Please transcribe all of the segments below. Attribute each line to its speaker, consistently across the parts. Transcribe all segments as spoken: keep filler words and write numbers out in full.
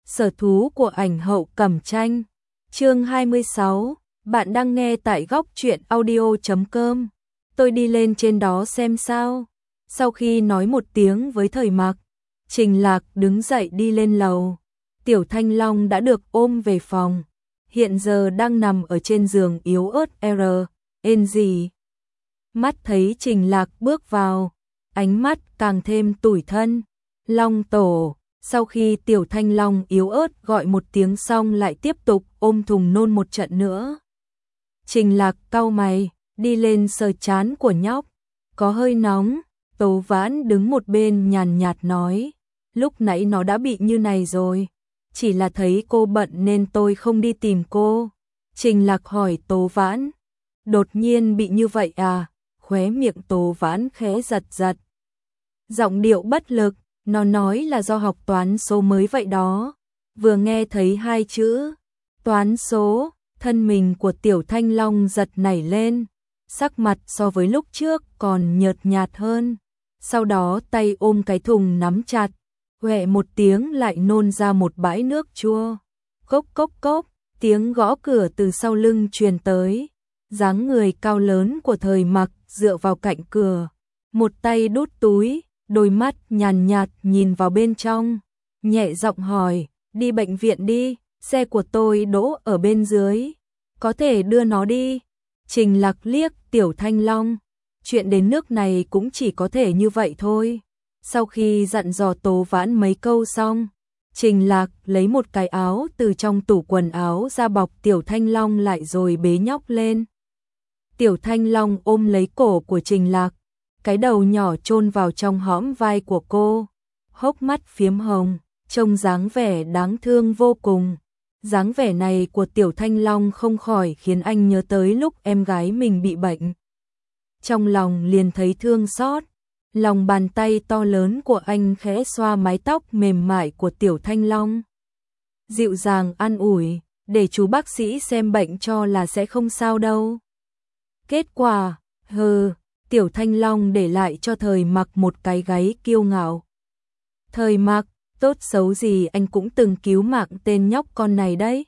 Speaker 1: Sở thú của ảnh hậu Cẩm Tranh. Chương hai mươi sáu, bạn đang nghe tại góc truyện audio chấm com. Tôi đi lên trên đó xem sao. Sau khi nói một tiếng với Thời Mặc, Trình Lạc đứng dậy đi lên lầu. Tiểu Thanh Long đã được ôm về phòng, hiện giờ đang nằm ở trên giường yếu ớt R, ên gì. Mắt thấy Trình Lạc bước vào, ánh mắt càng thêm tủi thân. Long tổ. Sau khi Tiểu Thanh Long yếu ớt gọi một tiếng xong lại tiếp tục ôm thùng nôn một trận nữa. Trình Lạc cau mày, đi lên sờ trán của nhóc. Có hơi nóng. Tố Vãn đứng một bên nhàn nhạt nói. Lúc nãy nó đã bị như này rồi. Chỉ là thấy cô bận nên tôi không đi tìm cô. Trình Lạc hỏi Tố Vãn. Đột nhiên bị như vậy à? Khóe miệng Tố Vãn khẽ giật giật. Giọng điệu bất lực. Nó nói là do học toán số mới vậy đó. Vừa nghe thấy hai chữ toán số, thân mình của Tiểu Thanh Long giật nảy lên, sắc mặt so với lúc trước còn nhợt nhạt hơn. Sau đó tay ôm cái thùng nắm chặt, huệ một tiếng lại nôn ra một bãi nước chua. Cốc cốc cốc, tiếng gõ cửa từ sau lưng truyền tới. Dáng người cao lớn của Thời Mặc dựa vào cạnh cửa, một tay đút túi, đôi mắt nhàn nhạt nhìn vào bên trong, nhẹ giọng hỏi, đi bệnh viện đi, xe của tôi đỗ ở bên dưới, có thể đưa nó đi. Trình Lạc liếc Tiểu Thanh Long, chuyện đến nước này cũng chỉ có thể như vậy thôi. Sau khi dặn dò Tố Vãn mấy câu xong, Trình Lạc lấy một cái áo từ trong tủ quần áo ra bọc Tiểu Thanh Long lại rồi bế nhóc lên. Tiểu Thanh Long ôm lấy cổ của Trình Lạc, cái đầu nhỏ chôn vào trong hõm vai của cô, hốc mắt phiếm hồng, trông dáng vẻ đáng thương vô cùng. Dáng vẻ này của Tiểu Thanh Long không khỏi khiến anh nhớ tới lúc em gái mình bị bệnh. Trong lòng liền thấy thương xót, lòng bàn tay to lớn của anh khẽ xoa mái tóc mềm mại của Tiểu Thanh Long. Dịu dàng an ủi, để chú bác sĩ xem bệnh cho là sẽ không sao đâu. Kết quả, hừ, Tiểu Thanh Long để lại cho Thời Mặc một cái gáy kiêu ngạo. Thời Mặc, tốt xấu gì anh cũng từng cứu mạng tên nhóc con này đấy.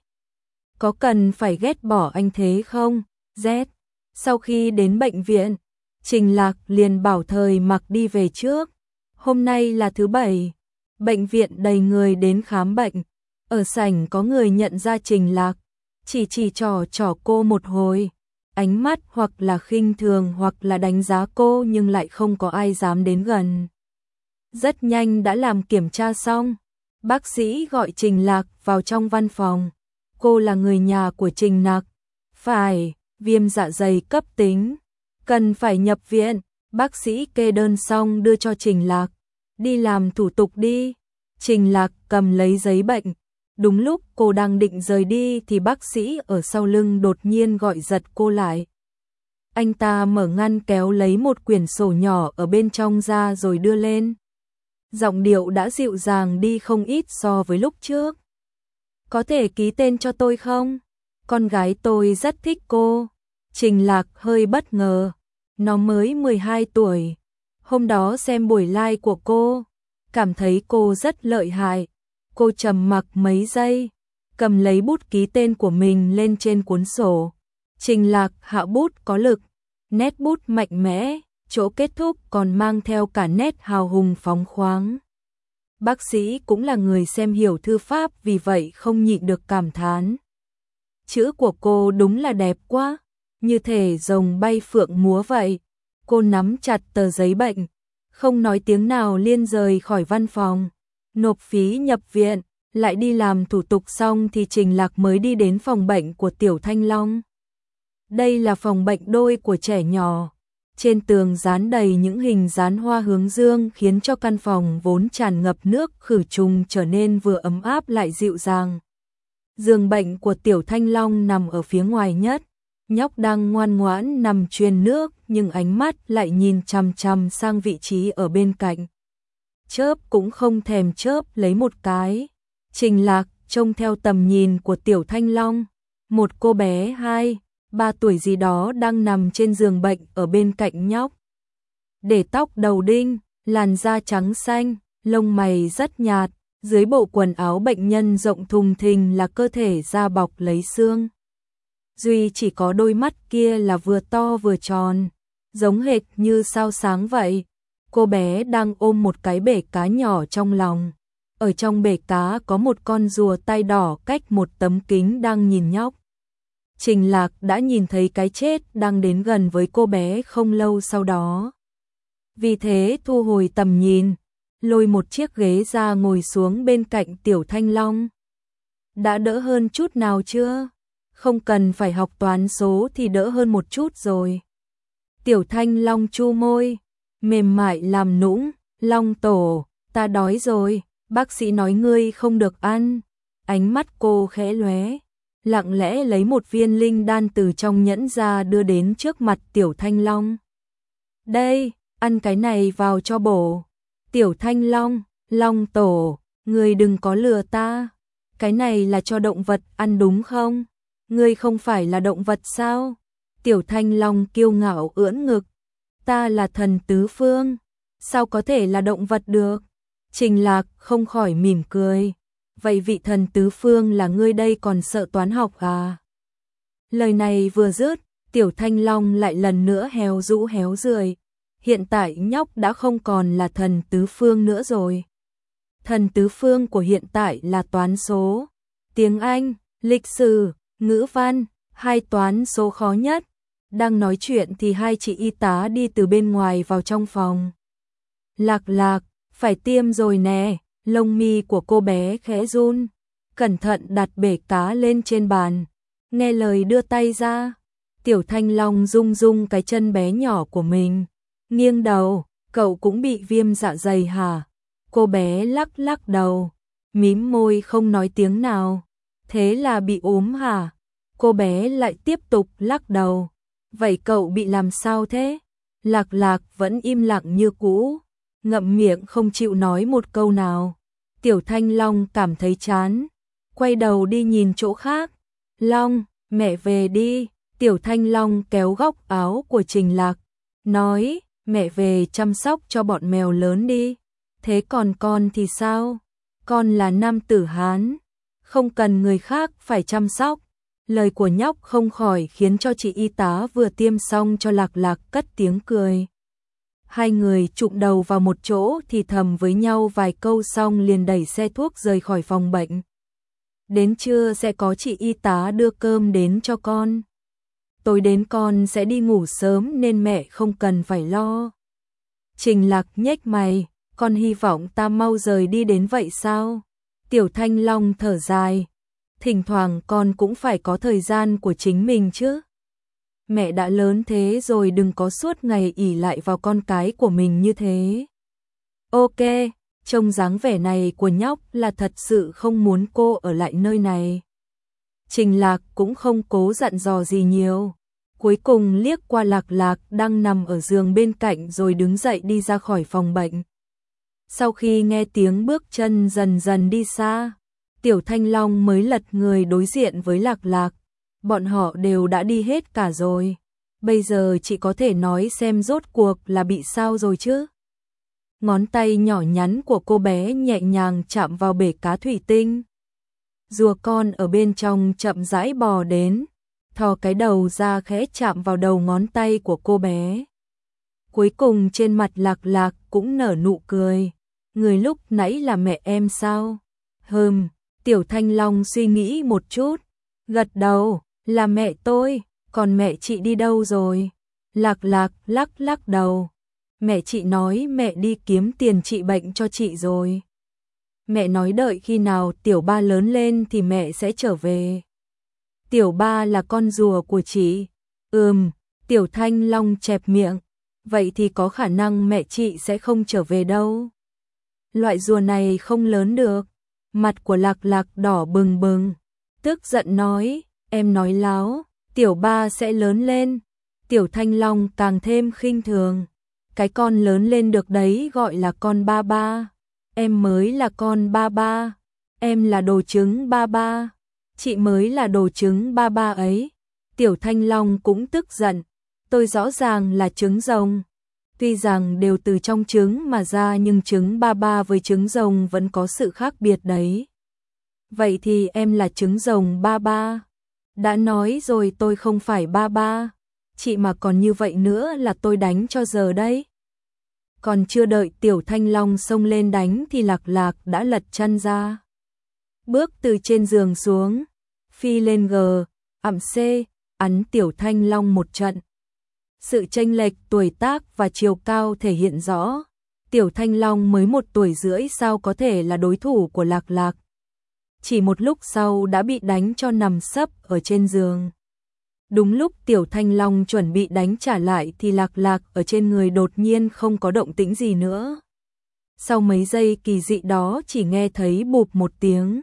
Speaker 1: Có cần phải ghét bỏ anh thế không? Z. Sau khi đến bệnh viện, Trình Lạc liền bảo Thời Mặc đi về trước. Hôm nay là thứ bảy, bệnh viện đầy người đến khám bệnh. Ở sảnh có người nhận ra Trình Lạc, chỉ chỉ trò trò cô một hồi. Ánh mắt hoặc là khinh thường hoặc là đánh giá cô nhưng lại không có ai dám đến gần. Rất nhanh đã làm kiểm tra xong, bác sĩ gọi Trình Lạc vào trong văn phòng. Cô là người nhà của Trình Lạc. Phải, viêm dạ dày cấp tính, cần phải nhập viện. Bác sĩ kê đơn xong đưa cho Trình Lạc. Đi làm thủ tục đi. Trình Lạc cầm lấy giấy bệnh. Đúng lúc cô đang định rời đi thì bác sĩ ở sau lưng đột nhiên gọi giật cô lại. Anh ta mở ngăn kéo lấy một quyển sổ nhỏ ở bên trong ra rồi đưa lên. Giọng điệu đã dịu dàng đi không ít so với lúc trước. Có thể ký tên cho tôi không? Con gái tôi rất thích cô. Trình Lạc hơi bất ngờ. Nó mới mười hai tuổi. Hôm đó xem buổi live của cô, cảm thấy cô rất lợi hại. Cô trầm mặc mấy giây, cầm lấy bút ký tên của mình lên trên cuốn sổ. Trình Lạc hạ bút có lực, nét bút mạnh mẽ, chỗ kết thúc còn mang theo cả nét hào hùng phóng khoáng. Bác sĩ cũng là người xem hiểu thư pháp vì vậy không nhịn được cảm thán. Chữ của cô đúng là đẹp quá, như thể rồng bay phượng múa vậy. Cô nắm chặt tờ giấy bệnh, không nói tiếng nào liên rời khỏi văn phòng. Nộp phí nhập viện, lại đi làm thủ tục xong thì Trình Lạc mới đi đến phòng bệnh của Tiểu Thanh Long. Đây là phòng bệnh đôi của trẻ nhỏ. Trên tường dán đầy những hình dán hoa hướng dương khiến cho căn phòng vốn tràn ngập nước khử trùng trở nên vừa ấm áp lại dịu dàng. Giường bệnh của Tiểu Thanh Long nằm ở phía ngoài nhất. Nhóc đang ngoan ngoãn nằm truyền nước nhưng ánh mắt lại nhìn chằm chằm sang vị trí ở bên cạnh. Chớp cũng không thèm chớp lấy một cái. Trình Lạc trông theo tầm nhìn của Tiểu Thanh Long, một cô bé hai, ba tuổi gì đó đang nằm trên giường bệnh ở bên cạnh nhóc. Để tóc đầu đinh, làn da trắng xanh, lông mày rất nhạt, Dưới bộ quần áo bệnh nhân rộng thùng thình là cơ thể da bọc lấy xương. Duy chỉ có đôi mắt kia là vừa to vừa tròn, giống hệt như sao sáng vậy. Cô bé đang ôm một cái bể cá nhỏ trong lòng. Ở trong bể cá có một con rùa tai đỏ cách một tấm kính đang nhìn nhóc. Trình Lạc đã nhìn thấy cái chết đang đến gần với cô bé không lâu sau đó. Vì thế thu hồi tầm nhìn, lôi một chiếc ghế ra ngồi xuống bên cạnh Tiểu Thanh Long. Đã đỡ hơn chút nào chưa? Không cần phải học toán số thì đỡ hơn một chút rồi. Tiểu Thanh Long chu môi, mềm mại làm nũng, Long tổ, ta đói rồi, bác sĩ nói ngươi không được ăn. Ánh mắt cô khẽ lóe, lặng lẽ lấy một viên linh đan từ trong nhẫn ra đưa đến trước mặt Tiểu Thanh Long. Đây, ăn cái này vào cho bổ. Tiểu Thanh Long, Long tổ, ngươi đừng có lừa ta. Cái này là cho động vật ăn đúng không? Ngươi không phải là động vật sao? Tiểu Thanh Long kiêu ngạo ưỡn ngực. Ta là thần tứ phương, sao có thể là động vật được? Trình Lạc không khỏi mỉm cười. Vậy vị thần tứ phương là ngươi đây còn sợ toán học à? Lời này vừa dứt, Tiểu Thanh Long lại lần nữa héo rũ héo rười. Hiện tại nhóc đã không còn là thần tứ phương nữa rồi. Thần tứ phương của hiện tại là toán số, tiếng Anh, lịch sử, ngữ văn, hai toán số khó nhất. Đang nói chuyện thì hai chị y tá đi từ bên ngoài vào trong phòng. Lạc Lạc, phải tiêm rồi nè. Lông mi của cô bé khẽ run, cẩn thận đặt bể cá lên trên bàn, nghe lời đưa tay ra. Tiểu Thanh Long rung rung cái chân bé nhỏ của mình, nghiêng đầu, cậu cũng bị viêm dạ dày hả? Cô bé lắc lắc đầu, mím môi không nói tiếng nào. Thế là bị ốm hả? Cô bé lại tiếp tục lắc đầu. Vậy cậu bị làm sao thế? Lạc Lạc vẫn im lặng như cũ, ngậm miệng không chịu nói một câu nào. Tiểu Thanh Long cảm thấy chán, quay đầu đi nhìn chỗ khác. Long, mẹ về đi. Tiểu Thanh Long kéo góc áo của Trình Lạc, nói, mẹ về chăm sóc cho bọn mèo lớn đi. Thế còn con thì sao? Con là nam tử Hán, không cần người khác phải chăm sóc. Lời của nhóc không khỏi khiến cho chị y tá vừa tiêm xong cho Lạc Lạc cất tiếng cười. Hai người chụm đầu vào một chỗ thì thầm với nhau vài câu xong liền đẩy xe thuốc rời khỏi phòng bệnh. Đến trưa sẽ có chị y tá đưa cơm đến cho con. Tối đến con sẽ đi ngủ sớm nên mẹ không cần phải lo. Trình Lạc nhếch mày, con hy vọng ta mau rời đi đến vậy sao? Tiểu Thanh Long thở dài, thỉnh thoảng con cũng phải có thời gian của chính mình chứ. Mẹ đã lớn thế rồi, đừng có suốt ngày ỷ lại vào con cái của mình như thế. Ok, trông dáng vẻ này của nhóc là thật sự không muốn cô ở lại nơi này. Trình Lạc cũng không cố dặn dò gì nhiều. Cuối cùng liếc qua Lạc Lạc đang nằm ở giường bên cạnh rồi đứng dậy đi ra khỏi phòng bệnh. Sau khi nghe tiếng bước chân dần dần đi xa, Tiểu Thanh Long mới lật người đối diện với Lạc Lạc. Bọn họ đều đã đi hết cả rồi. Bây giờ chị có thể nói xem rốt cuộc là bị sao rồi chứ? Ngón tay nhỏ nhắn của cô bé nhẹ nhàng chạm vào bể cá thủy tinh. Rùa con ở bên trong chậm rãi bò đến, thò cái đầu ra khẽ chạm vào đầu ngón tay của cô bé. Cuối cùng trên mặt Lạc Lạc cũng nở nụ cười. Người lúc nãy là mẹ em sao? Hừm, Tiểu Thanh Long suy nghĩ một chút, gật đầu, là mẹ tôi, còn mẹ chị đi đâu rồi? Lạc Lạc lắc lắc đầu. Mẹ chị nói mẹ đi kiếm tiền trị bệnh cho chị rồi. Mẹ nói đợi khi nào Tiểu Ba lớn lên thì mẹ sẽ trở về. Tiểu Ba là con rùa của chị. Ừm, Tiểu Thanh Long chẹp miệng. Vậy thì có khả năng mẹ chị sẽ không trở về đâu. Loại rùa này không lớn được. Mặt của Lạc Lạc đỏ bừng bừng, tức giận nói, em nói láo, Tiểu Ba sẽ lớn lên. Tiểu Thanh Long càng thêm khinh thường. Cái con lớn lên được đấy gọi là con ba ba. Em mới là con ba ba. Em là đồ trứng ba ba. Chị mới là đồ trứng ba ba ấy. Tiểu Thanh Long cũng tức giận. Tôi rõ ràng là trứng rồng. Tuy rằng đều từ trong trứng mà ra nhưng trứng ba ba với trứng rồng vẫn có sự khác biệt đấy. Vậy thì em là trứng rồng ba ba. Đã nói rồi tôi không phải ba ba. Chị mà còn như vậy nữa là tôi đánh cho giờ đấy. Còn chưa đợi Tiểu Thanh Long xông lên đánh thì Lạc Lạc đã lật chân ra. Bước từ trên giường xuống, phi lên G, ẵm C, ắn Tiểu Thanh Long một trận. Sự chênh lệch tuổi tác và chiều cao thể hiện rõ. Tiểu Thanh Long mới một tuổi rưỡi sao có thể là đối thủ của Lạc Lạc. Chỉ một lúc sau đã bị đánh cho nằm sấp ở trên giường. Đúng lúc Tiểu Thanh Long chuẩn bị đánh trả lại thì Lạc Lạc ở trên người đột nhiên không có động tĩnh gì nữa. Sau mấy giây kỳ dị đó chỉ nghe thấy bụp một tiếng.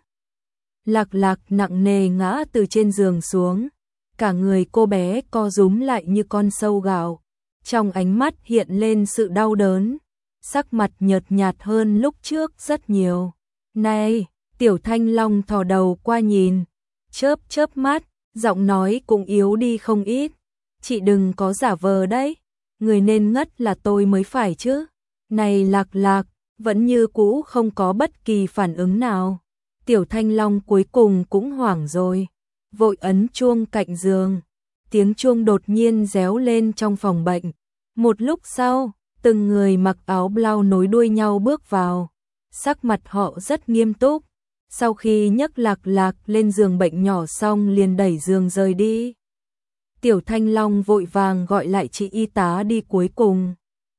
Speaker 1: Lạc Lạc nặng nề ngã từ trên giường xuống. Cả người cô bé co rúm lại như con sâu gạo. Trong ánh mắt hiện lên sự đau đớn. Sắc mặt nhợt nhạt hơn lúc trước rất nhiều. Này, Tiểu Thanh Long thò đầu qua nhìn. Chớp chớp mắt, giọng nói cũng yếu đi không ít. Chị đừng có giả vờ đấy. Người nên ngất là tôi mới phải chứ. Này Lạc Lạc, vẫn như cũ không có bất kỳ phản ứng nào. Tiểu Thanh Long cuối cùng cũng hoảng rồi. Vội ấn chuông cạnh giường. Tiếng chuông đột nhiên réo lên trong phòng bệnh. Một lúc sau, từng người mặc áo blau nối đuôi nhau bước vào. Sắc mặt họ rất nghiêm túc. Sau khi nhấc Lạc Lạc lên giường bệnh nhỏ xong liền đẩy giường rời đi. Tiểu Thanh Long vội vàng gọi lại chị y tá đi cuối cùng.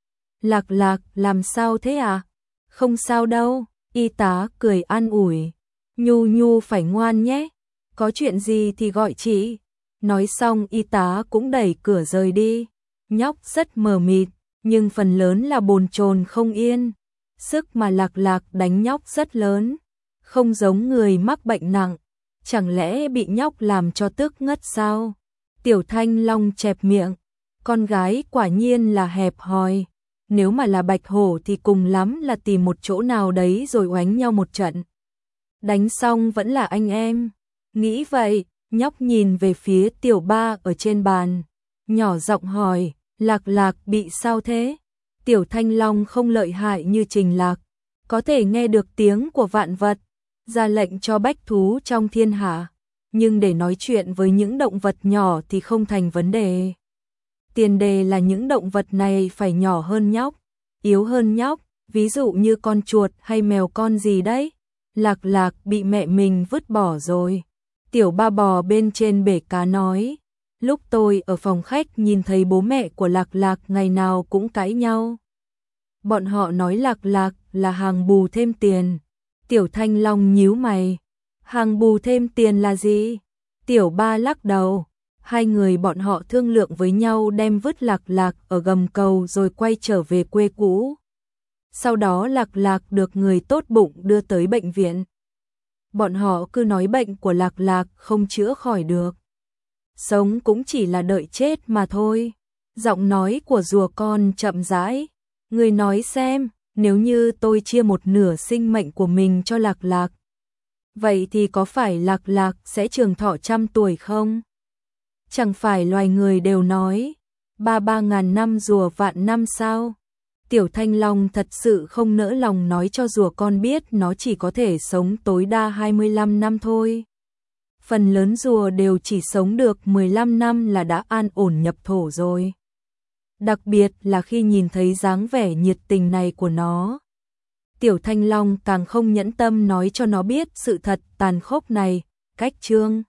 Speaker 1: Lạc Lạc, làm sao thế à? Không sao đâu, y tá cười an ủi. Nhu Nhu phải ngoan nhé, có chuyện gì thì gọi chị. Nói xong y tá cũng đẩy cửa rời đi. Nhóc rất mờ mịt, nhưng phần lớn là bồn chồn không yên. Sức mà Lạc Lạc đánh nhóc rất lớn, không giống người mắc bệnh nặng. Chẳng lẽ bị nhóc làm cho tức ngất sao? Tiểu Thanh Long chẹp miệng, con gái quả nhiên là hẹp hòi. Nếu mà là Bạch Hổ thì cùng lắm là tìm một chỗ nào đấy rồi oánh nhau một trận. Đánh xong vẫn là anh em. Nghĩ vậy, nhóc nhìn về phía Tiểu Ba ở trên bàn, nhỏ giọng hỏi, Lạc Lạc bị sao thế? Tiểu Thanh Long không lợi hại như Trình Lạc, có thể nghe được tiếng của vạn vật, ra lệnh cho bách thú trong thiên hạ, nhưng để nói chuyện với những động vật nhỏ thì không thành vấn đề. Tiền đề là những động vật này phải nhỏ hơn nhóc, yếu hơn nhóc, ví dụ như con chuột hay mèo con gì đấy. Lạc Lạc bị mẹ mình vứt bỏ rồi. Tiểu Ba bò bên trên bể cá nói, lúc tôi ở phòng khách nhìn thấy bố mẹ của Lạc Lạc ngày nào cũng cãi nhau. Bọn họ nói Lạc Lạc là hàng bù thêm tiền. Tiểu Thanh Long nhíu mày, hàng bù thêm tiền là gì? Tiểu Ba lắc đầu, hai người bọn họ thương lượng với nhau đem vứt Lạc Lạc ở gầm cầu rồi quay trở về quê cũ. Sau đó Lạc Lạc được người tốt bụng đưa tới bệnh viện. Bọn họ cứ nói bệnh của Lạc Lạc không chữa khỏi được. Sống cũng chỉ là đợi chết mà thôi. Giọng nói của rùa con chậm rãi. Người nói xem, nếu như tôi chia một nửa sinh mệnh của mình cho Lạc Lạc, vậy thì có phải Lạc Lạc sẽ trường thọ trăm tuổi không? Chẳng phải loài người đều nói, ba ba ngàn năm rùa vạn năm sao? Tiểu Thanh Long thật sự không nỡ lòng nói cho rùa con biết nó chỉ có thể sống tối đa hai mươi lăm năm thôi. Phần lớn rùa đều chỉ sống được mười lăm năm là đã an ổn nhập thổ rồi. Đặc biệt là khi nhìn thấy dáng vẻ nhiệt tình này của nó. Tiểu Thanh Long càng không nhẫn tâm nói cho nó biết sự thật tàn khốc này. Cách chương